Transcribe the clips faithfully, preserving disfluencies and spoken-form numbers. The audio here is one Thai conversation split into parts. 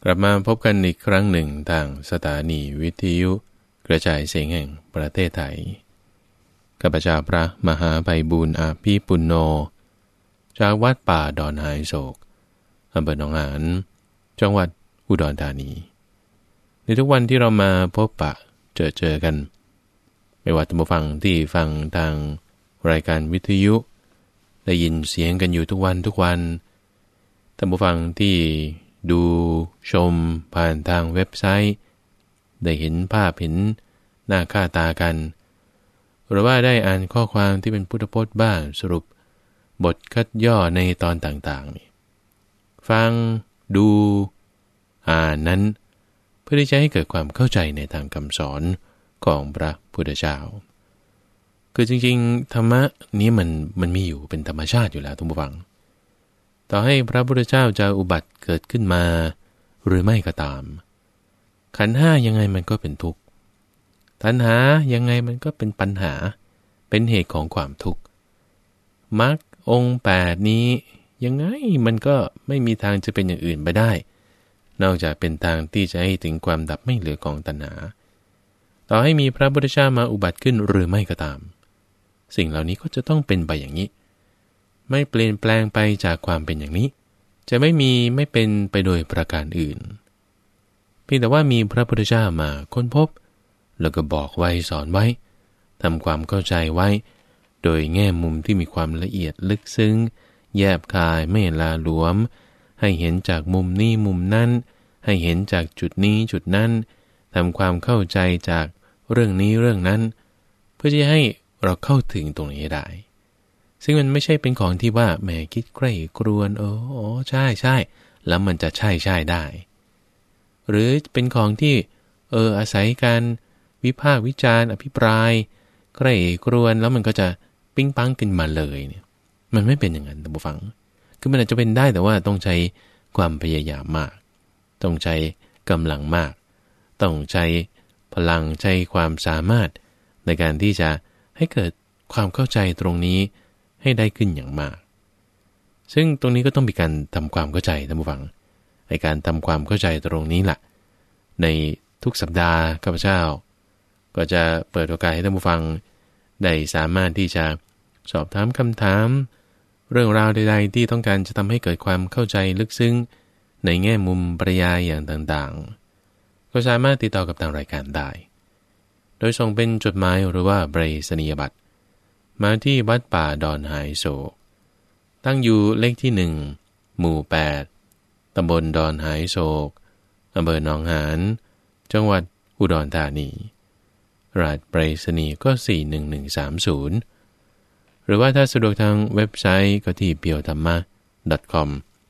กลับมาพบกันอีกครั้งหนึ่งทางสถานีวิทยุกระจายเสียงแห่งประเทศไทยข้าพเจ้าพระมหาไพบูลย์อาภีปุณโญจากวัดป่าดอนหายโศกอำเภอหนองหานจังหวัดอุดรธานีในทุกวันที่เรามาพบปะเจอเจอกันไม่ว่าท่านผู้ฟังที่ฟังทางรายการวิทยุได้ยินเสียงกันอยู่ทุกวันทุกวันท่านผู้ฟังที่ดูชมผ่านทางเว็บไซต์ได้เห็นภาพเห็นหน้าค่าตากันหรือว่าได้อ่านข้อความที่เป็นพุทธพจน์บ้างสรุปบทคัดย่อในตอนต่างๆนี่ฟังดูอ่านนั้นเพื่อที่จะให้เกิดความเข้าใจในทางคำสอนของพระพุทธเจ้าคือจริงๆธรรมะนี้มันมันมีอยู่เป็นธรรมชาติอยู่แล้วทุกผู้ฟังต่อให้พระพุทธเจ้าจะอุบัติเกิดขึ้นมาหรือไม่ก็ตามขันธ์ห้ายังไงมันก็เป็นทุกข์ตัณหายังไงมันก็เป็นปัญหาเป็นเหตุของความทุกข์มรรคองค์แปดนี้ยังไงมันก็ไม่มีทางจะเป็นอย่างอื่นไปได้นอกจากเป็นทางที่จะให้ถึงความดับไม่เหลือของตัณหาต่อให้มีพระพุทธเจ้ามาอุบัติขึ้นหรือไม่ก็ตามสิ่งเหล่านี้ก็จะต้องเป็นไปอย่างนี้ไม่เปลี่ยนแปลงไปจากความเป็นอย่างนี้จะไม่มีไม่เป็นไปโดยประการอื่นเพียงแต่ว่ามีพระพุทธเจ้ามาค้นพบแล้วก็บอกไว้สอนไว้ทำความเข้าใจไว้โดยแง่มุมที่มีความละเอียดลึกซึ้งแยบคายไม่ลาหลวมให้เห็นจากมุมนี้มุมนั้นให้เห็นจากจุดนี้จุดนั้นทำความเข้าใจจากเรื่องนี้เรื่องนั้นเพื่อจะให้เราเข้าถึงตรงนี้ได้ซึ่งมันไม่ใช่เป็นของที่ว่าแหมคิดใกล้กรวนโอ้ใช่ใช่แล้วมันจะใช่ใช่ได้หรือเป็นของที่เอออาศัยการวิพากษ์วิจารณ์อภิปรายใกล้กรวนแล้วมันก็จะปิ้งปังขึ้นมาเลยเนี่ยมันไม่เป็นอย่างนั้นท่านผู้ฟังคือมันอาจจะเป็นได้แต่ว่าต้องใช้ความพยายามมากต้องใช้กำลังมากต้องใช้พลังใช้ความสามารถในการที่จะให้เกิดความเข้าใจตรงนี้ให้ได้ขึ้นอย่างมากซึ่งตรงนี้ก็ต้องมีการทำความเข้าใจท่านผู้ฟังในการทำความเข้าใจตรงนี้แหละในทุกสัปดาห์ข้าพเจ้าก็จะเปิดโอกาสให้ท่านผู้ฟังได้สามารถที่จะสอบถามคำถามเรื่องราวใดๆที่ต้องการจะทำให้เกิดความเข้าใจลึกซึ้งในแง่มุมปริยายอย่างต่างๆก็สามารถติดต่อกับทางรายการได้โดยส่งเป็นจดหมายหรือว่าไปรษณียบัตรมาที่วัดป่าดอนหายโศกตั้งอยู่เลขที่หนึ่งหมู่แปดตำบลดอนหายโศกอำเภอหนองหานจังหวัดอุดรธานีรหัสไปรษณีย์ก็สี่หนึ่งหนึ่งสามศูนย์หรือว่าถ้าสะดวกทางเว็บไซต์ก็ที่ เพียวธรรมะ .com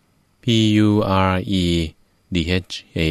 p u r e d h a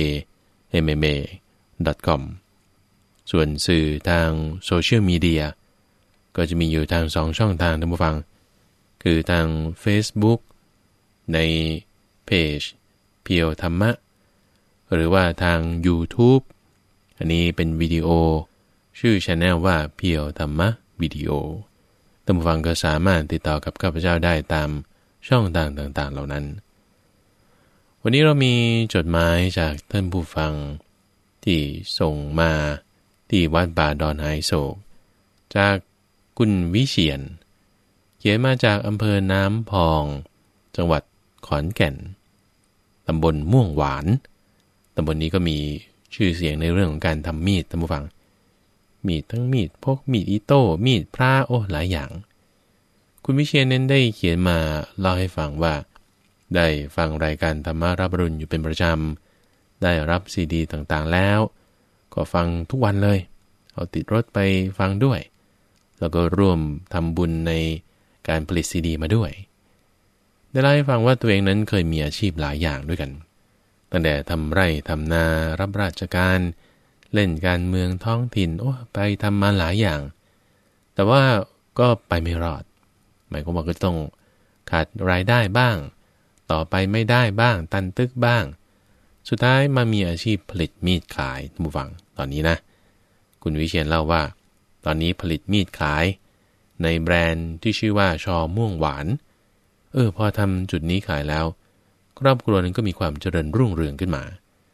m m a .com ส่วนสื่อทางโซเชียลมีเดียก็จะมีอยู่ทางสองช่องทางท่านผู้ฟังคือทาง Facebook ในเพจเพียวธรรมะหรือว่าทาง YouTube อันนี้เป็นวิดีโอชื่อ channel ว่าเพียวธรรมะวิดีโอท่านผู้ฟังก็สามารถติดต่อกับข้าพเจ้าได้ตามช่องทางต่างๆเหล่านั้นวันนี้เรามีจดหมายจากท่านผู้ฟังที่ส่งมาที่วัดป่าดอนหายโศกจากคุณวิเชียรเขียนมาจากอำเภอน้ำพองจังหวัดขอนแก่นตำบลม่วงหวานตำบลนี้ก็มีชื่อเสียงในเรื่องของการทำมีดท่านผู้ฟังมีดทั้งมีดพกมีดอิโต้มีดพระโอ้หลายอย่างคุณวิเชียรนั้นได้เขียนมาเล่าให้ฟังว่าได้ฟังรายการธรรมารับอรุณอยู่เป็นประจำได้รับซีดีต่างๆแล้วก็ฟังทุกวันเลยเอาติดรถไปฟังด้วยแล้วก็ร่วมทำบุญในการผลิตซีดีมาด้วยได้เล่าให้ฟังว่าตัวเองนั้นเคยมีอาชีพหลายอย่างด้วยกันตั้งแต่ทำไร่ทำนารับราชการเล่นการเมืองท้องถิ่นโอ้ไปทำมาหลายอย่างแต่ว่าก็ไปไม่รอดหมายความว่าก็ต้องขาดรายได้บ้างต่อไปไม่ได้บ้างตันตึกบ้างสุดท้ายมามีอาชีพผลิตมีดขายท่านผู้ฟังตอนนี้นะคุณวิเชียรเล่าว่าตอนนี้ผลิตมีดขายในแบรนด์ที่ชื่อว่าชอม่วงหวานเออพอทำจุดนี้ขายแล้วครอบครัวนั้นก็มีความเจริญรุ่งเรืองขึ้นมา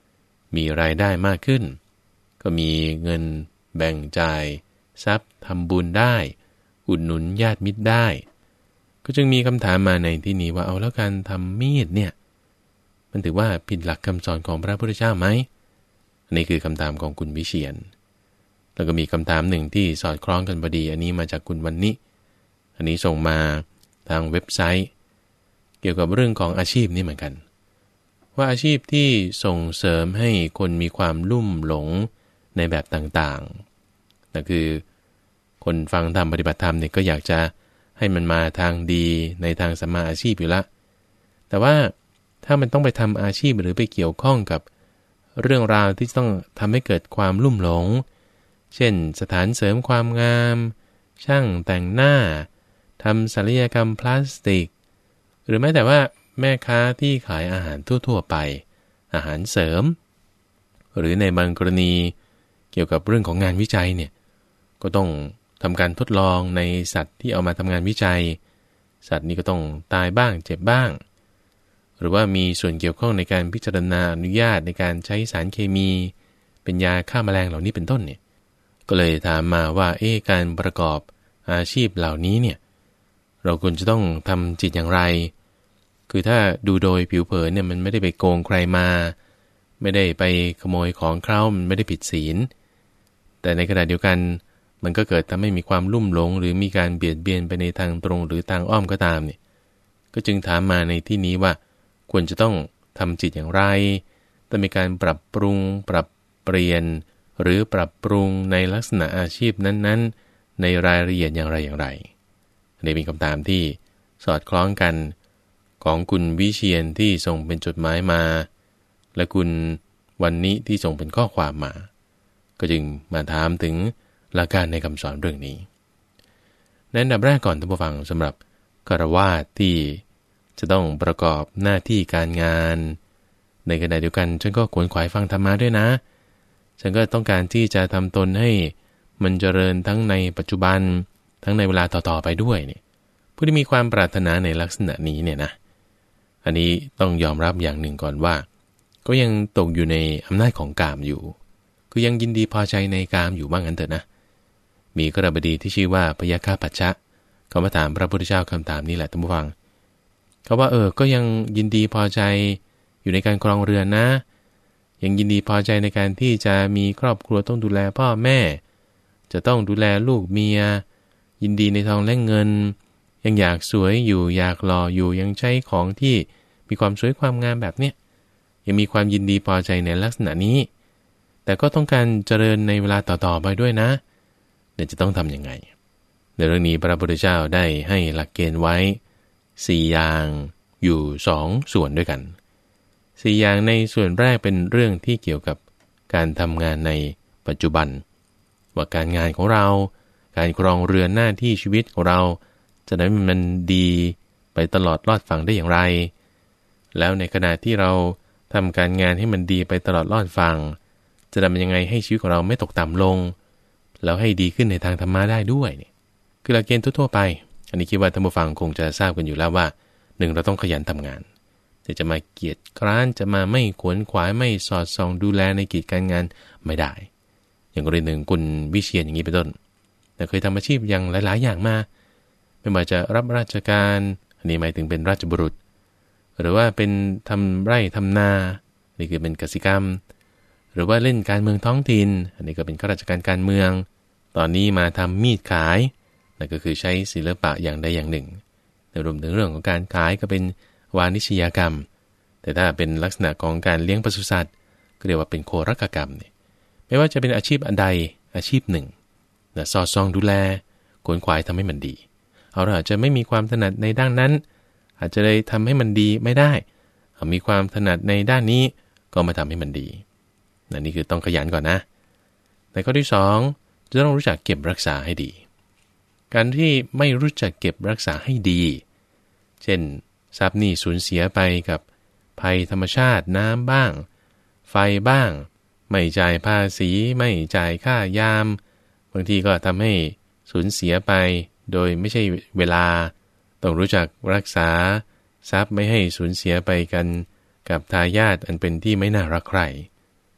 มีรายได้มากขึ้นก็มีเงินแบ่งจ่ายทรัพย์ทำบุญได้อุดหนุนญาติมิตรได้ก็จึงมีคำถามมาในที่นี้ว่าเอาแล้วการทำมีดเนี่ยมันถือว่าผิดหลักคำสอนของพระพุทธเจ้าไหมอันนี้คือคำถามของคุณวิเชียรแล้วก็มีคำถามหนึ่งที่สอดคล้องกันพอดีอันนี้มาจากคุณวันนี้อันนี้ส่งมาทางเว็บไซต์เกี่ยวกับเรื่องของอาชีพนี่เหมือนกันว่าอาชีพที่ส่งเสริมให้คนมีความลุ่มหลงในแบบต่างๆนั่นคือคนฟังธรรมปฏิบัติธรรมเนี่ยก็อยากจะให้มันมาทางดีในทางสัมมาอาชีพอยู่ละแต่ว่าถ้ามันต้องไปทำอาชีพหรือไปเกี่ยวข้องกับเรื่องราวที่ต้องทำให้เกิดความลุ่มหลงเช่นสถานเสริมความงามช่างแต่งหน้าทำศัลยกรรมพลาสติกหรือแม้แต่ว่าแม่ค้าที่ขายอาหารทั่วๆไปอาหารเสริมหรือในบางกรณีเกี่ยวกับเรื่องของงานวิจัยเนี่ยก็ต้องทำการทดลองในสัตว์ที่เอามาทำงานวิจัยสัตว์นี้ก็ต้องตายบ้างเจ็บบ้างหรือว่ามีส่วนเกี่ยวข้องในการพิจารณาอนุญาตในการใช้สารเคมีเป็นยาฆ่าแมลงเหล่านี้เป็นต้นเนี่ยก็เลยถามมาว่าเอ๊ะการประกอบอาชีพเหล่านี้เนี่ยเราควรจะต้องทำจิตอย่างไรคือถ้าดูโดยผิวเผินเนี่ยมันไม่ได้ไปโกงใครมาไม่ได้ไปขโมยของเขามันไม่ได้ผิดศีลแต่ในขณะเดียวกันมันก็เกิดทำให้มีความลุ่มหลงหรือมีการเบียดเบียนไปในทางตรงหรือทางอ้อมก็ตามเนี่ยก็จึงถามมาในที่นี้ว่าควรจะต้องทำจิตอย่างไรต้องมีการปรับปรุงปรับเปลี่ยนหรือปรับปรุงในลักษณะอาชีพนั้นๆในรายละเอียดอย่างไรอย่างไรอันนี้เป็นคำถามที่สอดคล้องกันของคุณวิเชียรที่ส่งเป็นจดหมายมาและคุณวันนี้ที่ส่งเป็นข้อความมาก็จึงมาถามถึงหลักการในคำสอนเรื่องนี้ในอันดับแรกก่อนท่านผู้ฟังสำหรับฆราวาสที่จะต้องประกอบหน้าที่การงานในขณะเดียวกันฉันก็ขวนขวายฟังธรรมะด้วยนะฉันก็ต้องการที่จะทำตนให้มันเจริญทั้งในปัจจุบันทั้งในเวลาต่อๆไปด้วยเนี่ยผู้ที่มีความปรารถนาในลักษณะนี้เนี่ยนะอันนี้ต้องยอมรับอย่างหนึ่งก่อนว่าก็ยังตกอยู่ในอำนาจของกามอยู่คือยังยินดีพอใจในกามอยู่บ้างงั้นเถอะนะมีกฤบดีที่ชื่อว่าพยาคาปัจฉะเขามาถามพระพุทธเจ้าคำถามนี้แหละท่านผู้ฟังเขาว่าเออก็ยังยินดีพอใจอยู่ในการครองเรือนนะยังยินดีพอใจในการที่จะมีครอบครัวต้องดูแลพ่อแม่จะต้องดูแลลูกเมียยินดีในทองและเงินยังอยากสวยอยู่อยากหล่ออยู่ยังใช้ของที่มีความสวยความงามแบบเนี้ยยังมีความยินดีพอใจในลักษณะนี้แต่ก็ต้องการเจริญในเวลาต่อๆไปด้วยนะเดี๋ยวจะต้องทำยังไงในเรื่องนี้พระพุทธเจ้าได้ให้หลักเกณฑ์ไว้สี่อย่างอยู่สองส่วนด้วยกันสี่อย่างในส่วนแรกเป็นเรื่องที่เกี่ยวกับการทำงานในปัจจุบันว่าการงานของเราการครองเรือนหน้าที่ชีวิตของเราจะได้มันดีไปตลอดรอดฝั่งได้อย่างไรแล้วในขณะที่เราทำการงานให้มันดีไปตลอดรอดฝั่งจะทำยังไงให้ชีวิตของเราไม่ตกต่ำลงแล้วให้ดีขึ้นในทางธรรมะได้ด้วยเนี่ยคือหลักเกณฑ์ทั่วๆไปอันนี้คิดว่าท่านผู้ฟังคงจะทราบกันอยู่แล้วว่าหนึ่งเราต้องขยันทำงานแต่จะมาเกียจคร้านจะมาไม่ขวนขวายไม่สอดส่องดูแลในกิจการงานไม่ได้อย่างกรณีหนึ่งคุณวิเชียรอย่างนี้เป็นต้นแต่เคยทำอาชีพอย่างหลายๆอย่างมาไม่ว่าจะรับราชการอันนี้หมายถึงเป็นราชบุรุษหรือว่าเป็นทำไร่ทำนานี่คือเป็นกสิกรรมหรือว่าเล่นการเมืองท้องถิ่นอันนี้ก็เป็นข้าราชการการเมืองตอนนี้มาทำมีดขายนั่นก็คือใช้ศิลปะอย่างใดอย่างหนึ่งรวมถึงเรื่องของการขายก็เป็นวานิชยกรรมแต่ถ้าเป็นลักษณะของการเลี้ยงปศุสัตว์ก็เรียกว่าเป็นโครักกรรมเนี่ยไม่ว่าจะเป็นอาชีพอันใดอาชีพหนึ่งนะสอดส่องดูแลขวนขวายทำให้มันดีเอาเราอาจจะไม่มีความถนัดในด้านนั้นอาจจะเลยทำให้มันดีไม่ได้เอามีความถนัดในด้านนี้ก็มาทำให้มันดีนั่นนี่คือต้องขยันก่อนนะแต่ข้อที่สองจะต้องรู้จักเก็บรักษาให้ดีการที่ไม่รู้จักเก็บรักษาให้ดีเช่นทรัพย์นี่สูญเสียไปกับภัยธรรมชาติน้ำบ้างไฟบ้างไม่จ่ายภาษีไม่จ่ายค่ายามบางทีก็ทำให้สูญเสียไปโดยไม่ใช่เวลาต้องรู้จักรักษาทรัพย์ไม่ให้สูญเสียไปกันกับทายาทอันเป็นที่ไม่น่ารักใคร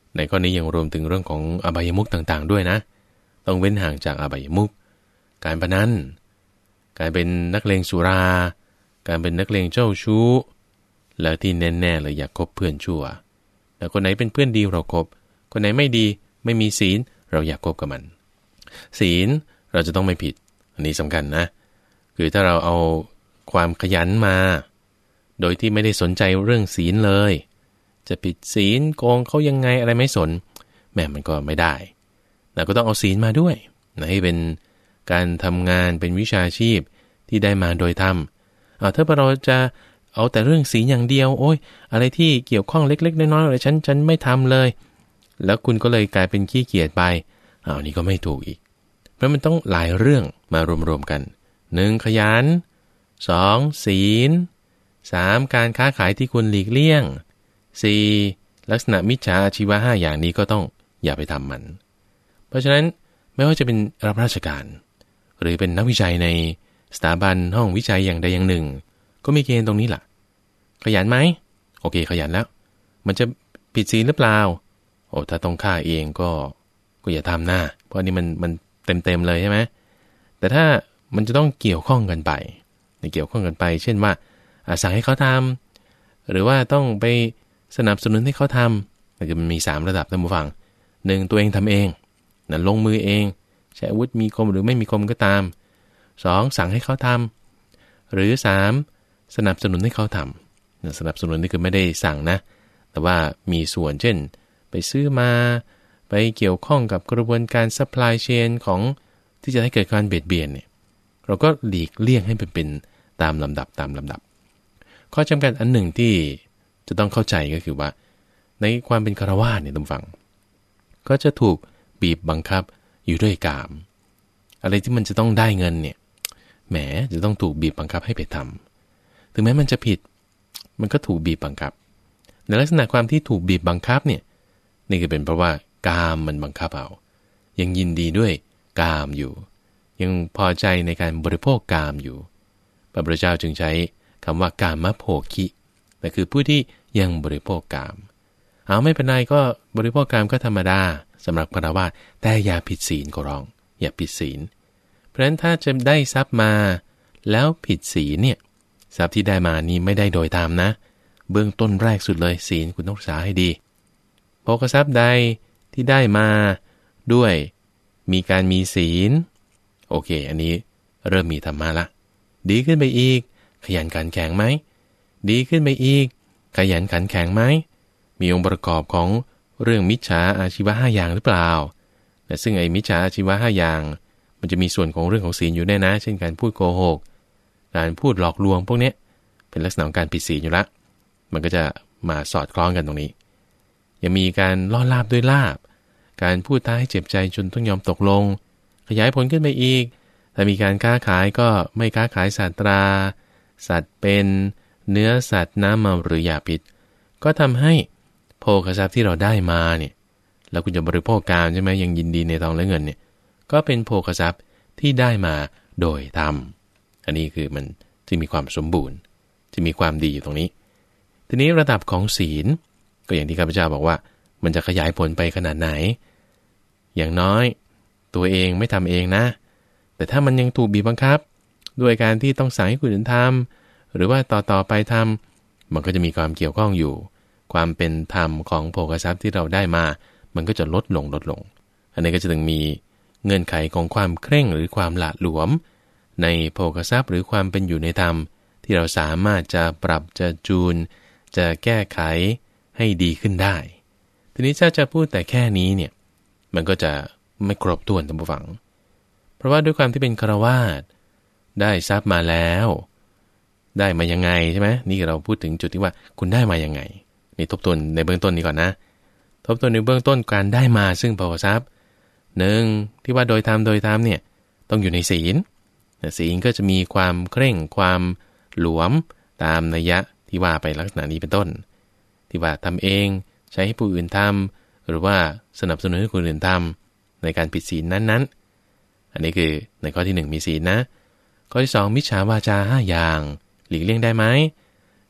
ในข้อนี้ยังรวมถึงเรื่องของอบายมุขต่างๆด้วยนะต้องเว้นห่างจากอบายมุขการพนันการเป็นนักเลงสุราการเป็นนักเลงเจ้าชู้แล้วที่แน่ๆเลยอยากคบเพื่อนชั่วแล้วคนไหนเป็นเพื่อนดีเราคบคนไหนไม่ดีไม่มีศีลเราอยากคบกับมันศีลเราจะต้องไม่ผิดอันนี้สำคัญนะคือถ้าเราเอาความขยันมาโดยที่ไม่ได้สนใจเรื่องศีลเลยจะผิดศีลโกงเขายังไงอะไรไม่สนแม่มันก็ไม่ได้เราก็ต้องเอาศีลมาด้วยนะให้เป็นการทำงานเป็นวิชาชีพที่ได้มาโดยธรรมเอาถ้าเราจะเอาแต่เรื่องศีลอย่างเดียวโอ้ยอะไรที่เกี่ยวข้องเล็กๆน้อยๆอะไรฉันฉันไม่ทำเลยแล้วคุณก็เลยกลายเป็นขี้เกียจไปอ้าวนี่ก็ไม่ถูกอีกเพราะมันต้องหลายเรื่องมารวมๆกันหนึ่งขยันสองศีลสามการค้าขายที่คุณหลีกเลี่ยงสี่ลักษณะมิจฉาอาชีวะห้าอย่างนี้ก็ต้องอย่าไปทำมันเพราะฉะนั้นไม่ว่าจะเป็นรับราชการหรือเป็นนักวิจัยในสถาบันห้องวิจัยอย่างใดอย่างหนึ่งก็มีเกณฑ์ตรงนี้แหละขยันไหมโอเคขยันแล้วมันจะผิดศีลหรือเปล่าโอ้ถ้าต้องฆ่าเองก็ก็อย่าทำหน้าเพราะนี่มันมันเต็มๆเลยใช่ไหมแต่ถ้ามันจะต้องเกี่ยวข้องกันไปเกี่ยวข้องกันไปเช่นว่าสั่งให้เขาทำหรือว่าต้องไปสนับสนุนให้เขาทำมันมีสามระดับท่านผู้ฟังหนึ่งตัวเองทำเองนั่นลงมือเองใช้อาวุธมีคมหรือไม่มีคมก็ตามสองสั่งให้เขาทำหรือสามสนับสนุนให้เขาทำสนับสนุนนี่คือไม่ได้สั่งนะแต่ว่ามีส่วนเช่นไปซื้อมาไปเกี่ยวข้องกับกระบวนการ supply chain ของที่จะให้เกิดการเบียดเบียนเนี่ยเราก็หลีกเลี่ยงให้เป็นเป็นตามลำดับตามลำดับข้อจำกัดอันหนึ่งที่จะต้องเข้าใจก็คือว่าในความเป็นฆราวาสเนี่ยท่านฟังก็จะถูกบีบบังคับอยู่ด้วยกามอะไรที่มันจะต้องได้เงินเนี่ยแหมจะต้องถูกบีบบังคับให้ไปทำถึงแม้มันจะผิดมันก็ถูกบีบบังคับในลักษณะความที่ถูกบีบบังคับเนี่ยนี่ก็เป็นเพราะว่ากามมันบังคับเอายังยินดีด้วยกามอยู่ยังพอใจในการบริโภคกามอยู่พระพุทธเจ้าจึงใช้คำว่ากามโภคินั่นคือผู้ที่ยังบริโภคกามเอาไม่เป็นไรก็บริโภคกามก็ธรรมดาสำหรับฆราวาสแต่อย่าผิดศีลก็ร้องอย่าผิดศีลเพราะฉะนั้นถ้าจะได้ทรัพย์มาแล้วผิดศีลเนี่ยทรัพย์ที่ได้มานี้ไม่ได้โดยตามนะเบื้องต้นแรกสุดเลยศีลคุณต้องรักษาให้ดีโภคทรัพย์ใดที่ได้มาด้วยมีการมีศีลโอเคอันนี้เริ่มมีธรรมะละดีขึ้นไปอีกขยันขันแข็งไหมดีขึ้นไปอีกขยันขันแข็งไหมมีองค์ประกอบของเรื่องมิจฉาอาชีวะห้าอย่างหรือเปล่าแต่ซึ่งไอ้มิจฉาอาชีวะห้าอย่างมันจะมีส่วนของเรื่องของศีลอยู่แน่นะเช่นการพูดโกหกการพูดหลอกลวงพวกนี้เป็นลักษณะของการผิดศีลอยู่ละมันก็จะมาสอดคล้องกันตรงนี้ยังมีการล่อลาบด้วยลาบการพูดท้าให้เจ็บใจจนต้องยอมตกลงขยายผลขึ้นไปอีกถ้ามีการค้าขายก็ไม่ค้าขายสัตว์ตราสัตว์เป็นเนื้อสัตว์น้ำเมาหรือยาพิษก็ทำให้โภคทรัพย์ที่เราได้มาเนี่ยแล้วคุณจะบริโภคกามใช่ไหมยังยินดีในทองและเงินเนี่ยก็เป็นโภคทรัพย์ที่ได้มาโดยธรรมอันนี้คือมันจะมีความสมบูรณ์จะมีความดีอยู่ตรงนี้ทีนี้ระดับของศีลก็อย่างที่ข้าพเจ้าบอกว่ามันจะขยายผลไปขนาดไหนอย่างน้อยตัวเองไม่ทำเองนะแต่ถ้ามันยังถูกบีบบังคับด้วยการที่ต้องสั่งให้คนอื่นทำหรือว่าต่อๆไปทำมันก็จะมีความเกี่ยวข้องอยู่ความเป็นธรรมของโภคทรัพย์ที่เราได้มามันก็จะลดลงลดลงอันนี้ก็จะต้องมีเงื่อนไขของความเคร่งหรือความหละหลวมในโภคทรัพย์หรือความเป็นอยู่ในธรรมที่เราสามารถจะปรับจะจูนจะแก้ไขให้ดีขึ้นได้ทีนี้ถ้าจะพูดแต่แค่นี้เนี่ยมันก็จะไม่ครบถ้วนท่านผู้ฟังเพราะว่าด้วยความที่เป็นฆราวาสได้ทรัพย์มาแล้วได้มายังไงใช่ไหมนี่เราพูดถึงจุดที่ว่าคุณได้มายังไงนี่ทบทวนในเบื้องต้นนี้ก่อนนะทบทวนในเบื้องต้นการได้มาซึ่งโภคทรัพย์หนึ่งที่ว่าโดยธรรมโดยธรรมเนี่ยต้องอยู่ในศีลศีลก็จะมีความเคร่งความหลวมตามนัยยะที่ว่าไปลักษณะนี้เป็นต้นที่ว่าทำเองใช้ให้ผู้อื่นทำหรือว่าสนับสนุนให้คนอื่นทำในการผิดศีลนั้นๆอันนี้คือในข้อที่หนึ่งมีศีลนะข้อที่สองมิจฉาวาจาห้าอย่างหลีกเลี่ยงได้ไหม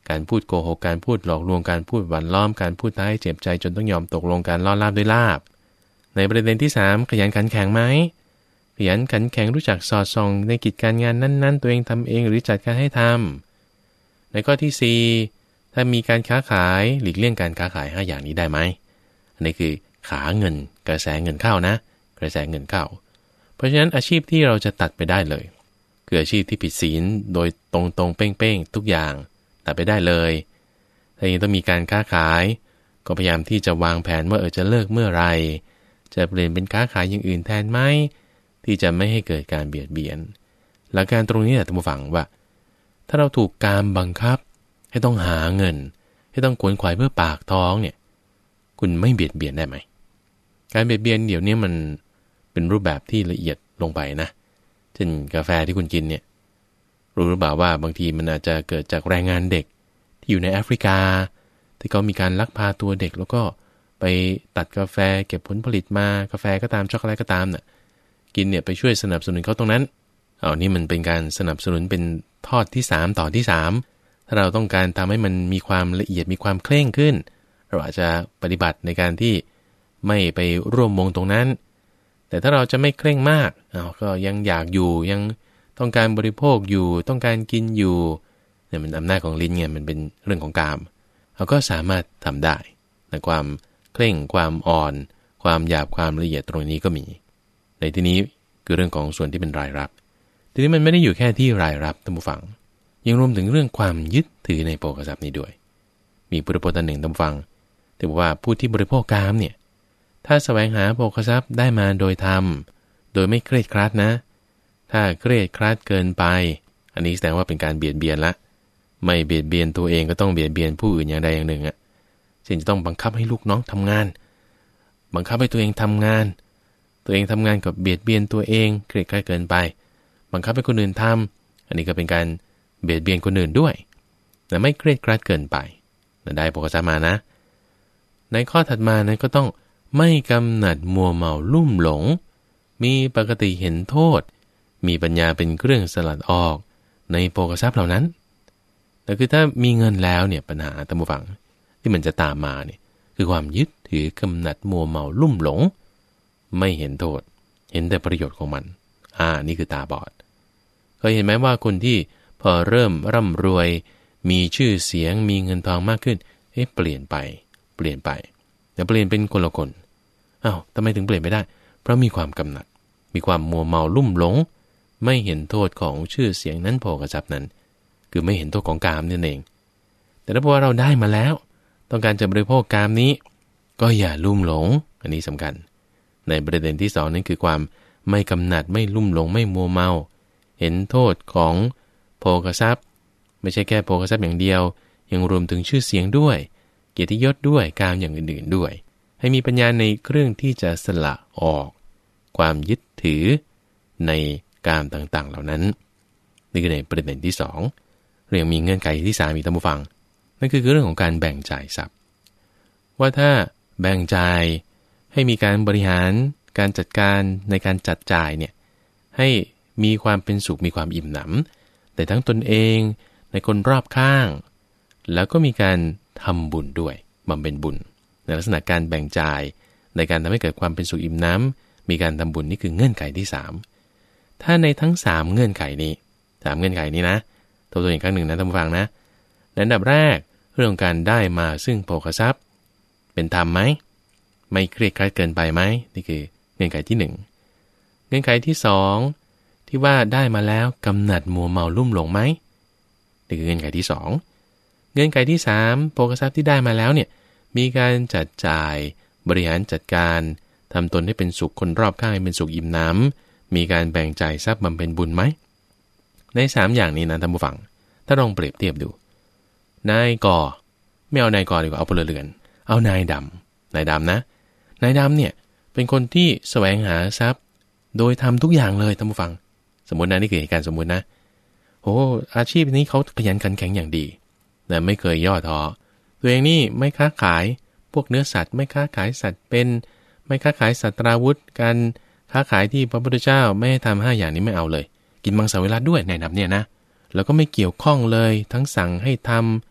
การพูดโกหกการพูดหลอกลวงการพูดหวานล้อมการพูดท้ายเจ็บใจจนต้องยอมตกลงการล่อลาบด้วยลาบในประเด็นที่สามขยันขันแข็งไหมขยันขันแข็งรู้จักสอดส่องในกิจการงานนั้นๆตัวเองทำเองหรือจัดการให้ทำในข้อที่สี่ถ้ามีการค้าขายหลีกเลี่ยงการค้าขายห้าอย่างนี้ได้ไหมอันนี้คือขาเงินกระแสเงินเข้านะกระแสเงินเข้าเพราะฉะนั้นอาชีพที่เราจะตัดไปได้เลยคืออาชีพที่ผิดศีลโดยตรงๆเป้งๆทุกอย่างตัดไปได้เลยถ้ายังต้องมีการค้าขายก็พยายามที่จะวางแผนว่าเออจะเลิกเมื่อไรจะเปลี่ยนเป็นค้าขายอย่างอื่นแทนไหมที่จะไม่ให้เกิดการเบียดเบียนหลักการตรงนี้แหละท่านผู้ฟังว่าถ้าเราถูกการบังคับให้ต้องหาเงินให้ต้องขวนขวายเพื่อปากท้องเนี่ยคุณไม่เบียดเบียนได้ไหมการเบียดเบียนเดี๋ยวนี้มันเป็นรูปแบบที่ละเอียดลงไปนะเช่นกาแฟที่คุณกินเนี่ยรู้หรือเปล่าว่าบางทีมันอาจจะเกิดจากแรงงานเด็กที่อยู่ในแอฟริกาที่เขามีการลักพาตัวเด็กแล้วก็ไปตัดกาแฟเก็บผลผลิตมากาแฟก็ตามช็อกโกแลตก็ตามน่ะกินเนี่ยไปช่วยสนับสนุนเขาตรงนั้นเอานี่มันเป็นการสนับสนุนเป็นทอดที่สามต่อที่สามถ้าเราต้องการทำให้มันมีความละเอียดมีความเคร่งขึ้นเราอาจจะปฏิบัติในการที่ไม่ไปร่วมวงตรงนั้นแต่ถ้าเราจะไม่เคร่งมากเอาก็ยังอยากอยู่ยังต้องการบริโภคอยู่ต้องการกินอยู่เนี่ยมันอำนาจของลิ้นไงมันเป็นเรื่องของกามเราก็สามารถทำได้ในความเคร่งความอ่อนความหยาบความละเอียดตรงนี้ก็มีในที่นี้คือเรื่องของส่วนที่เป็นรายรับทีนี้มันไม่ได้อยู่แค่ที่รายรับท่านผู้ฟังยังรวมถึงเรื่องความยึดถือในโภคทรัพย์นี้ด้วยมีพุทธพจน์อันหนึ่งท่านผู้ฟังที่บอกว่าผู้ที่บริโภคกามเนี่ยถ้าแสวงหาโภคทรัพย์ได้มาโดยธรรมโดยไม่เครียดครัดนะถ้าเครียดครัดเกินไปอันนี้แสดงว่าเป็นการเบียดเบียนละไม่เบียดเบียนตัวเองก็ต้องเบียดเบียนผู้อื่นอย่างใดอย่างหนึ่งอ่ะเช่นจะต้องบังคับให้ลูกน้องทำงานบังคับให้ตัวเองทำงานตัวเองทำงานกับเบียดเบียนตัวเองเครียดครัดเกินไปบังคับให้คนอื่นทำอันนี้ก็เป็นการเบียดเบียนคนอื่นด้วยแต่ไม่เครียดครัดเกินไปได้โภคทรัพย์มานะในข้อถัดมานั้นก็ต้องไม่กำหนัดมัวเมาลุ่มหลงมีปกติเห็นโทษมีปัญญาเป็นเครื่องสลัดออกในโภคทรัพย์เหล่านั้นแต่คือถ้ามีเงินแล้วเนี่ยปัญหาท่านผู้ฟังที่มันจะตามมาเนี่ยคือความยึดถือกำหนัดมัวเมาลุ่มหลงไม่เห็นโทษเห็นแต่ประโยชน์ของมันอ่านี่คือตาบอดเคยเห็นไหมว่าคนที่พอเริ่มร่ำรวยมีชื่อเสียงมีเงินทองมากขึ้นเอ๊ะเปลี่ยนไปเปลี่ยนไปแต่เปลี่ยนเป็นคนละคนอ้าวทำไมถึงเปลี่ยนไม่ได้เพราะมีความกำหนัดมีความมัวเมาลุ่มหลงไม่เห็นโทษของชื่อเสียงนั้นโภคทรัพย์นั้นคือไม่เห็นโทษของกามนั่นเองแต่ถ้าพอเราได้มาแล้วต้องการจะบริโภคกามนี้ก็อย่าลุ่มหลงอันนี้สำคัญในประเด็นที่สองนั้นคือความไม่กำหนัดไม่ลุ่มหลงไม่มัวเมาเห็นโทษของโภคทรัพย์ไม่ใช่แค่โภคทรัพย์อย่างเดียวยังรวมถึงชื่อเสียงด้วยเกียรติยศด้วยกามอย่างอื่นๆด้วยให้มีปัญญาในเครื่องที่จะสละออกความยึดถือในกามต่างๆเหล่านั้นนี่คือในประเด็นที่สองเรื่องมีเงื่อนไขที่สามมีท่านผู้ฟังนั่นคือเรื่องของการแบ่งจ่ายทรัพย์ว่าถ้าแบ่งจ่ายให้มีการบริหารการจัดการในการจัดจ่ายเนี่ยให้มีความเป็นสุขมีความอิ่มหนำแต่ทั้งตนเองในคนรอบข้างแล้วก็มีการทำบุญด้วยบำเพ็ญบุญในลักษณะการแบ่งจ่ายในการทำให้เกิดความเป็นสุขอิ่มน้ำมีการทำบุญนี่คือเงื่อนไขที่สามถ้าในทั้งสามเงื่อนไขนี้สามเงื่อนไขนี้นะทบทวนอีกครั้งหนึ่งนะท่านผู้ฟังนะอันดับแรกเรื่องการได้มาซึ่งโภคทรัพย์เป็นธรรมไหมไม่เครียดครัดเกินไปไหมนี่คือเงื่อนไขที่หนึ่งเงื่อนไขที่สองที่ว่าได้มาแล้วกำหนัดมัวเมาลุ่มหลงไหมนี่คือเงื่อนไขที่สองเงื่อนไขที่สามโภคทรัพย์ที่ได้มาแล้วเนี่ยมีการจัดจ่ายบริหารจัดการทำตนให้เป็นสุขคนรอบข้างให้เป็นสุขอิ่มน้ำมีการแบ่งจ่ายทรัพย์บำเพ็ญบุญไหมในสามอย่างนี้นะท่านผู้ฟังถ้าลองเปรียบเทียบดูนายกอไม่เอานายกอดีกว่าเอาพลเรือนเอานายดำนายดำนะนายดำเนี่ยเป็นคนที่แสวงหาทรัพย์โดยทำทุกอย่างเลยท่านผู้ฟังสมมตินะนี่คือเหตุการณ์สมมตินะโอ้อาชีพนี้เขาขยันขันแข็งอย่างดีแต่ไม่เคยย่อท้อตัวเองนี่ไม่ค้าขายพวกเนื้อสัตว์ไม่ค้าขายสัตว์เป็นไม่ค้าขายสัตราวุธการค้าขายที่พระพุทธเจ้าไม่ให้ทำห้าอย่างนี้ไม่เอาเลยกินมังสวิรัติด้วยนายดำเนี่ยนะแล้วก็ไม่เกี่ยวข้องเลยทั้งสั่งให้ท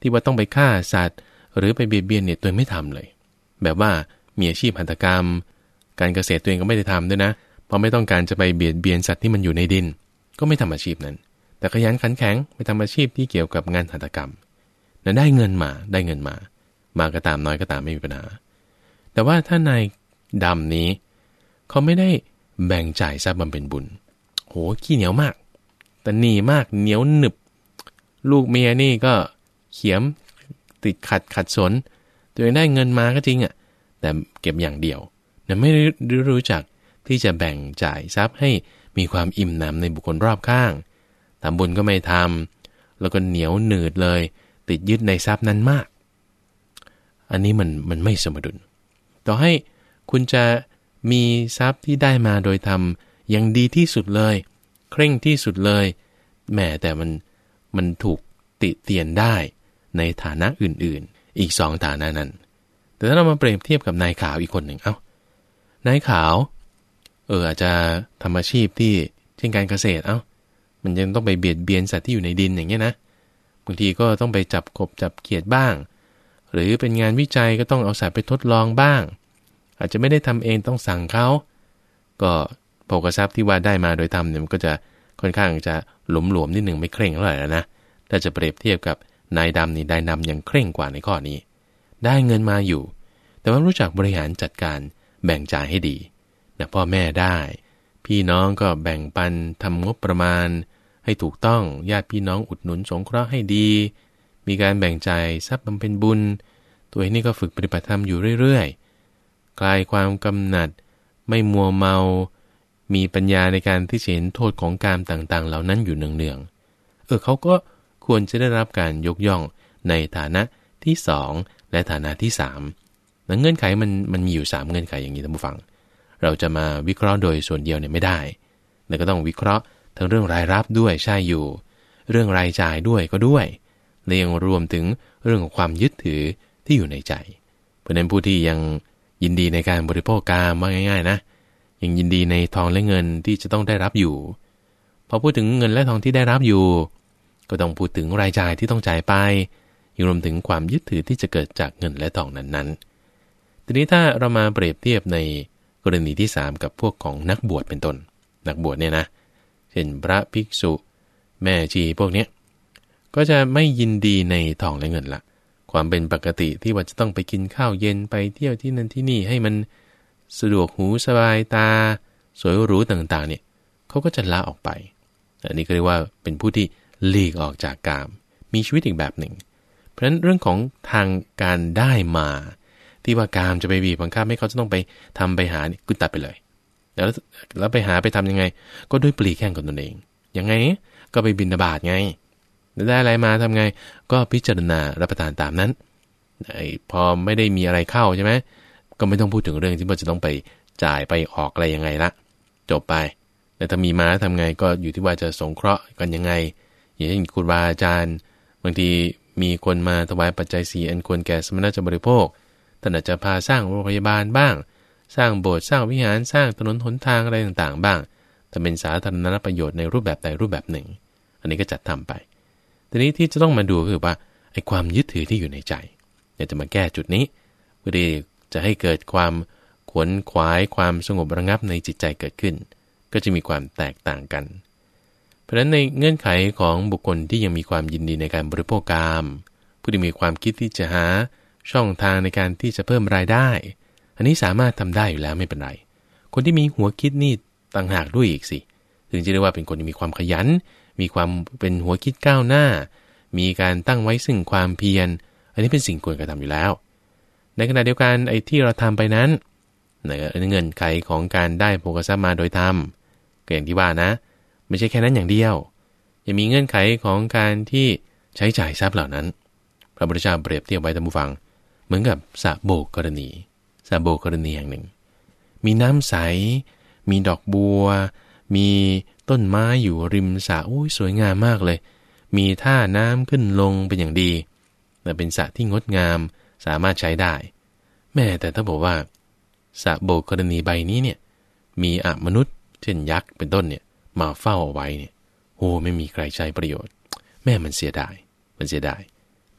ที่ว่าต้องไปฆ่าสัตว์หรือไปเบียดเบียนเนี่ยตัวไม่ทำเลยแบบว่ามีอาชีพหัตถกรรมการเกษตรตัวเองก็ไม่ได้ทำด้วยนะเพราะไม่ต้องการจะไปเบียดเบียนสัตว์ที่มันอยู่ในดินก็ไม่ทำอาชีพนั้นแต่ขยันขันแข็งไปทำอาชีพที่เกี่ยวกับงานหัตถกรรมนั้นได้เงินมาได้เงินมามาก็ตามน้อยก็ตามไม่มีปัญหาแต่ว่าถ้านายดำนี้เขาไม่ได้แบ่งจ่ายทรัพย์บำเพ็ญบุญโหขี้เหนียวมากแต่หนีมากเหนียวหนึบลูกเมียนี่ก็เขียมติดขัดขัดสนตัวเองได้เงินมาก็จริงอ่ะแต่เก็บอย่างเดียวเนี่ยไม่รู้จักที่จะแบ่งจ่ายทรัพย์ให้มีความอิ่มหนำในบุคคลรอบข้างทำบุญก็ไม่ทำแล้วก็เหนียวหนืดเลยติดยึดในทรัพย์นั้นมากอันนี้มันมันไม่สมดุลต่อให้คุณจะมีทรัพย์ที่ได้มาโดยทำอย่างดีที่สุดเลยเคร่งที่สุดเลยแหมแต่มันมันถูกติเตียนได้ในฐานะอื่นๆอีกสองฐานะนั้นแต่ถ้าเรามาเปรียบเทียบกับนายขาวอีกคนหนึ่งเอ้านายขาวเอออาจจะทำอาชีพที่เช่นการเกษตรเอ้ามันยังต้องไปเบียดเบียนสัตว์ที่อยู่ในดินอย่างเงี้ยนะบางทีก็ต้องไปจับกบจับเขียดบ้างหรือเป็นงานวิจัยก็ต้องเอาสัตว์ไปทดลองบ้างอาจจะไม่ได้ทำเองต้องสั่งเขาก็โภคทรัพย์ที่ว่าได้มาโดยทำเนี่ยมันก็จะค่อนข้างจะหลวมๆนิดหนึ่งไม่เคร่งเท่าไหร่แล้วนะถ้าจะเปรียบเทียบกับนายดำนี่นายดำยังเคร่งกว่าในข้อนี้ได้เงินมาอยู่แต่ว่ารู้จักบริหารจัดการแบ่งจ่ายให้ดีนะพ่อแม่ได้พี่น้องก็แบ่งปันทำงบประมาณให้ถูกต้องญาติพี่น้องอุดหนุนสงเคราะห์ให้ดีมีการแบ่งจ่ายทรัพย์บำเพ็ญบุญตัวเองนี่ก็ฝึกปฏิบัติธรรมอยู่เรื่อยๆคลายความกำหนัดไม่มัวเมามีปัญญาในการที่จะเห็นโทษของกามต่างๆเหล่านั้นอยู่เนืองๆเออเขาก็ควรจะได้รับการยกย่องในฐานะที่สองและฐานะที่สามแล้วเงื่อนไขมันมันมีอยู่สามเงื่อนไขอย่างนี้ท่านผู้ฟังเราจะมาวิเคราะห์โดยส่วนเดียวเนี่ยไม่ได้แล้วก็ต้องวิเคราะห์ทั้งเรื่องรายรับด้วยใช่อยู่เรื่องรายจ่ายด้วยก็ด้วยและยังรวมถึงเรื่องของความยึดถือที่อยู่ในใจเพราะนั้นผู้ที่ยังยินดีในการบริโภคกามว่าง่ายๆนะยังยินดีในทองและเงินที่จะต้องได้รับอยู่พอพูดถึงเงินและทองที่ได้รับอยู่ก็ต้องพูดถึงรายจ่ายที่ต้องจ่ายไปยังรวมถึงความยึดถือที่จะเกิดจากเงินและทองนั้นๆทีนี้ถ้าเรามาเปรียบเทียบในกรณีที่สามกับพวกของนักบวชเป็นต้นนักบวชเนี่ยนะเช่นพระภิกษุแม่ชีพวกนี้ก็จะไม่ยินดีในทองและเงินละความเป็นปกติที่ว่าจะต้องไปกินข้าวเย็นไปเที่ยวที่นั่นที่นี่ให้มันสะดวกหูสบายตาสวยหรูต่างๆเนี่ยเขาก็จะละออกไปอันนี้ก็เรียกว่าเป็นผู้ที่หลีกออกจากกามมีชีวิตอีกแบบหนึ่งเพราะฉะนั้นเรื่องของทางการได้มาที่ว่ากามจะไปบีบบังคับให้เขาจะต้องไปทำไปหานี่กุตัดไปเลยแล้วแล้วไปหาไปทำยังไงก็ด้วยปลีแข้งของตนเองยังไงก็ไปบิณฑบาตไงได้อะไรมาทำไงก็พิจารณารับประทานตามนั้นไอ้พอไม่ได้มีอะไรเข้าใช่ไหมก็ไม่ต้องพูดถึงเรื่องที่ว่าจะต้องไปจ่ายไปออกอะไรยังไงละจบไปแต่ถ้ามีมาทำไงก็อยู่ที่ว่าจะสงเคราะห์กันยังไงอย่างเช่นครูบาอาจารย์บางทีมีคนมาถวายปัจจัยสี่อันควรแก่สมณะจะบริโภคท่านอาจจะพาสร้างโรงพยาบาลบ้างสร้างโบสถ์สร้างวิหารสร้างถนนหนทางอะไรต่างๆบ้างแต่เป็นสาธารณประโยชน์ในรูปแบบใดรูปแบบหนึ่งอันนี้ก็จัดทำไปทีนี้ที่จะต้องมาดูคือว่าไอ้ความยึดถือที่อยู่ในใจอยากจะมาแก้จุดนี้เพื่อที่จะให้เกิดความขวนขวายความสงบระงับในจิตใจเกิดขึ้นก็จะมีความแตกต่างกันเพราะฉะนั้นในเงื่อนไขของบุคคลที่ยังมีความยินดีในการบริโภคกามผู้ที่มีความคิดที่จะหาช่องทางในการที่จะเพิ่มรายได้อันนี้สามารถทำได้อยู่แล้วไม่เป็นไรคนที่มีหัวคิดนี่ต่างหากด้วยอีกสิถึงจะเรียกว่าเป็นคนที่มีความขยันมีความเป็นหัวคิดก้าวหน้ามีการตั้งไว้ซึ่งความเพียรอันนี้เป็นสิ่งควรกระทำอยู่แล้วในขณะเดียวกันไอ้ที่เราทำไปนั้นเงินไขของการได้โภคทรัพย์มาโดยธรรมก็อย่างที่ว่านะไม่ใช่แค่นั้นอย่างเดียวยังมีเงื่อนไขของการที่ใช้จ่ายทรัพย์เหล่านั้นพระพุทธเจ้าเปรียบเทียบไว้ท่านผู้ฟังเหมือนกับสระโบกกรณีสระโบกกรณีแห่งหนึ่งมีน้ำใสมีดอกบัวมีต้นไม้อยู่ริมสระโอ้ยสวยงามมากเลยมีท่าน้ำขึ้นลงเป็นอย่างดีแต่เป็นสระที่งดงามสามารถใช้ได้แม้แต่ถ้าบอกว่าสระโบกกรณีใบนี้เนี่ยมีอมนุษย์เช่นยักษ์เป็นต้นเนี่ยมาเฝ้าเอาไว้เนี่ยโอ้ไม่มีใครใช้ประโยชน์แม่มันเสียดายมันเสียดาย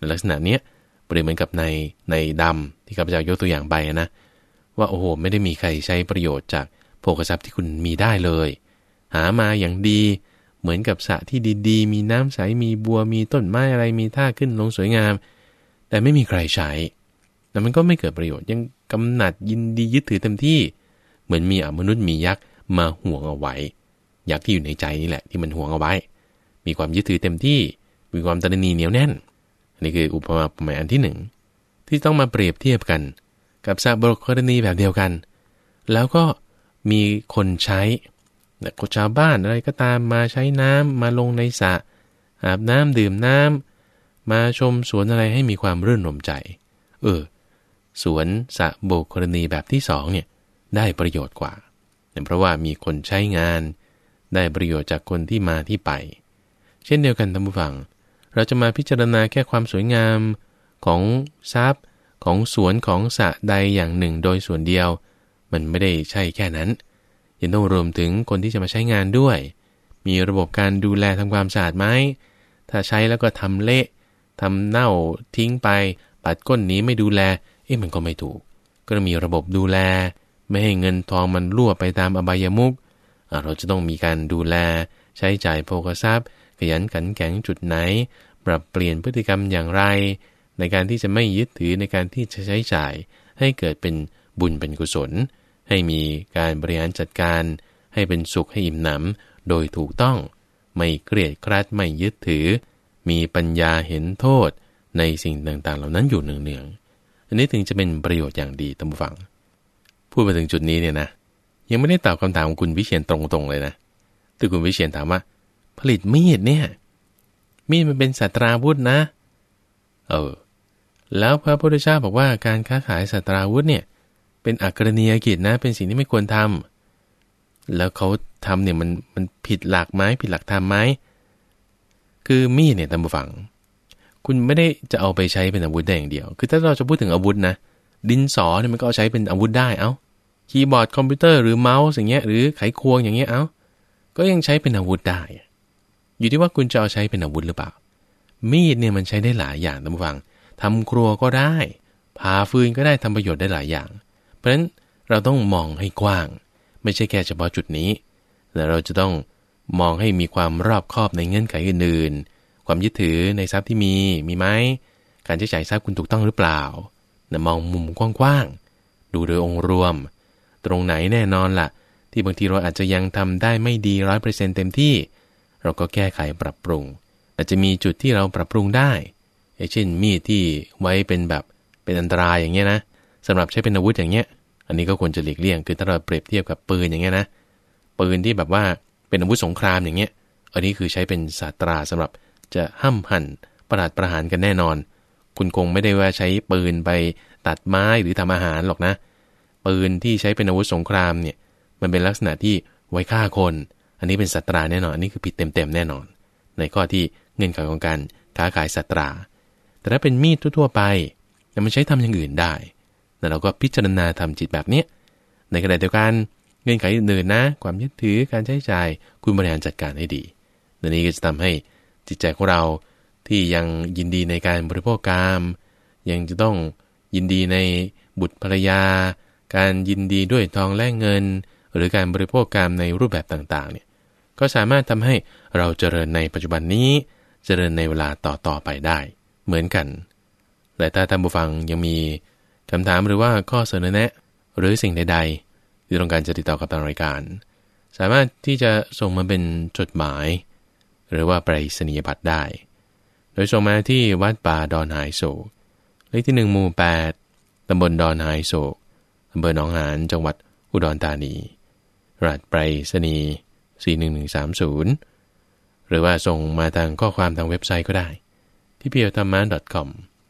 ลักษณะเนี้ยเปรียบเหมือนกับในในดำที่ข้าพเจ้ายกตัวอย่างไปนะว่าโอ้โหไม่ได้มีใครใช้ประโยชน์จากโภคทรัพย์ที่คุณมีได้เลยหามาอย่างดีเหมือนกับสระที่ดีๆมีน้ำใสมีบัวมีต้นไม้อะไรมีท่าขึ้นลงสวยงามแต่ไม่มีใครใช้แต่มันก็ไม่เกิดประโยชน์ยังกำหนัดยินดียึดถือเต็มที่เหมือนมีอมนุษย์มียักษ์มาห่วงเอาไว้ยักษ์ที่อยู่ในใจนี่แหละที่มันห่วงเอาไว้มีความยึดถือเต็มที่มีความตระหนี่เหนียวแน่นอันนี้คืออุปมาอุปไมยอันที่หนึ่งที่ต้องมาเปรียบเทียบกันกับสระบรกรณีแบบเดียวกันแล้วก็มีคนใช้คนชาวบ้านอะไรก็ตามมาใช้น้ำมาลงในสระอาบน้ำดื่มน้ำมาชมสวนอะไรให้มีความรื่นรมใจเออสวนสระบรกรณีแบบที่สองเนี่ยได้ประโยชน์กว่าเพราะว่ามีคนใช้งานได้ประโยชน์จากคนที่มาที่ไปเช่นเดียวกันท่านผู้ฟังเราจะมาพิจารณาแค่ความสวยงามของทรัพย์ของสวนของสระใดอย่างหนึ่งโดยส่วนเดียวมันไม่ได้ใช่แค่นั้นยังต้องรวมถึงคนที่จะมาใช้งานด้วยมีระบบการดูแลทำความสะอาดไหมถ้าใช้แล้วก็ทำเละทำเน่าทิ้งไปปัดก้นหนีไม่ดูแลเอ๊ะมันก็ไม่ถูกก็ต้องมีระบบดูแลไม่ให้เงินทองมันรั่วไปตามอบายมุขเราจะต้องมีการดูแลใช้จ่ายโภคทรัพย์ขยันขันแข็งจุดไหนปรับเปลี่ยนพฤติกรรมอย่างไรในการที่จะไม่ยึดถือในการที่จะใช้จ่ายให้เกิดเป็นบุญเป็นกุศลให้มีการบริหารจัดการให้เป็นสุขให้อิ่มหนำโดยถูกต้องไม่เครียดครัดไม่ยึดถือมีปัญญาเห็นโทษในสิ่งต่างๆเหล่านั้นอยู่เนืองๆอันนี้ถึงจะเป็นประโยชน์อย่างดีท่านผู้ฟังพูดมาถึงจุดนี้เนี่ยนะยังไม่ได้ตอบคำถามของคุณวิเชียรตรงๆเลยนะแต่คุณวิเชียรถามว่าผลิตมีดเนี่ยมีดมันเป็นสัตราวุธนะเออแล้วพระพุทธเจ้าบอกว่าการค้าขายสัตราวุธเนี่ยเป็นอักรณียกิจนะเป็นสิ่งที่ไม่ควรทำแล้วเขาทำเนี่ยมันมันผิดหลักไหมผิดหลักธรรมไหมคือมีดเนี่ยท่านผู้ฟังคุณไม่ได้จะเอาไปใช้เป็นอาวุธได้อย่างเดียวคือถ้าเราจะพูดถึงอาวุธนะดินสอเนี่ยมันก็เอาใช้เป็นอาวุธได้เอ้าคีย์บอร์ดคอมพิวเตอร์หรือเมาส์อย่างเงี้ยหรือไขควงอย่างเงี้ยเอ้าก็ยังใช้เป็นอาวุธได้อยู่ที่ว่าคุณจะเอาใช้เป็นอาวุธหรือเปล่ามีดเนี่ยมันใช้ได้หลายอย่างท่านผู้ฟังทำครัวก็ได้ผ่าฟืนก็ได้ทำประโยชน์ได้หลายอย่างเพราะฉะนั้นเราต้องมองให้กว้างไม่ใช่แค่เฉพาะจุดนี้แต่เราจะต้องมองให้มีความรอบคอบในเงื่อนไขอื่นๆความยึดถือในทรัพย์ที่มีมีไหมการใช้จ่ายทรัพย์คุณถูกต้องหรือเปล่านะมองมุมกว้างๆดูโดยองค์รวมตรงไหนแน่นอนล่ะที่บางทีเราอาจจะยังทำได้ไม่ดี ร้อยเปอร์เซ็นต์ เต็มที่เราก็แก้ไขปรับปรุงอาจจะมีจุดที่เราปรับปรุงได้อย่างเช่นมีดที่ไว้เป็นแบบเป็นอันตรายอย่างเงี้ยนะสำหรับใช้เป็นอาวุธอย่างเงี้ยอันนี้ก็ควรจะหลีกเลี่ยงคือถ้าเราเปรียบเทียบกับปืนอย่างเงี้ยนะปืนที่แบบว่าเป็นอาวุธสงครามอย่างเงี้ยอันนี้คือใช้เป็นศาสตราสำหรับจะห้ำหั่นประหารประหารกันแน่นอนคุณคงไม่ได้ว่าใช้ปืนไปตัดไม้หรือทำอาหารหรอกนะปืนที่ใช้เป็นอาวุธสงครามเนี่ยมันเป็นลักษณะที่ไว้ฆ่าคนอันนี้เป็นศาสตราแน่นอนอันนี้คือผิดเต็มๆแน่นอนในข้อที่เงื่อนไขของการค้าขายศาสตราแต่ถ้าเป็นมีดทั่วๆไปมันใช้ทำอย่างอื่นได้แต่เราก็พิจารณาทำจิตแบบนี้ในขณะเดียวกันเงื่อนไขอื่นๆนะความยึดถือการใช้จ่ายคุณบริหารจัดการให้ดีดังนี้ก็จะทำให้จิตใจของเราที่ยังยินดีในการบริโภคกามยังจะต้องยินดีในบุตรภรรยาการยินดีด้วยทองและเงินหรือการบริโภคกามในรูปแบบต่างๆเนี่ยก็สามารถทำให้เราเจริญในปัจจุบันนี้เจริญในเวลาต่อๆไปได้เหมือนกันแต่ถ้าท่านผู้ฟังยังมีคำถามหรือว่าข้อเสนอแนะหรือสิ่งใดๆที่ต้องการจะติดต่อกับทางรายการสามารถที่จะส่งมาเป็นจดหมายหรือว่าไปรษณียบัตรได้โดยส่งมาที่วัดป่าดอนหายโศกเลขที่หนึ่งหมู่แปดตำบลดอนหายโศกอำเภอหนองหานจังหวัดอุดรธานีรหัสไปรษณีย์สี่หนึ่งหนึ่งสามศูนย์หรือว่าส่งมาทางข้อความทางเว็บไซต์ก็ได้ที่ พี แอล ธรรมะ ดอท คอม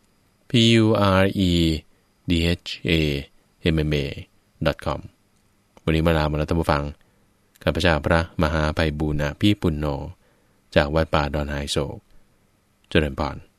p u r e d h a m m a ดอท คอม วันนี้มาลามาแล้วท่านผู้ฟังข้าพเจ้าพระมหาไพบูลย์อภิปุณโญจากวัดป่าดอนหายโศกเจริญพร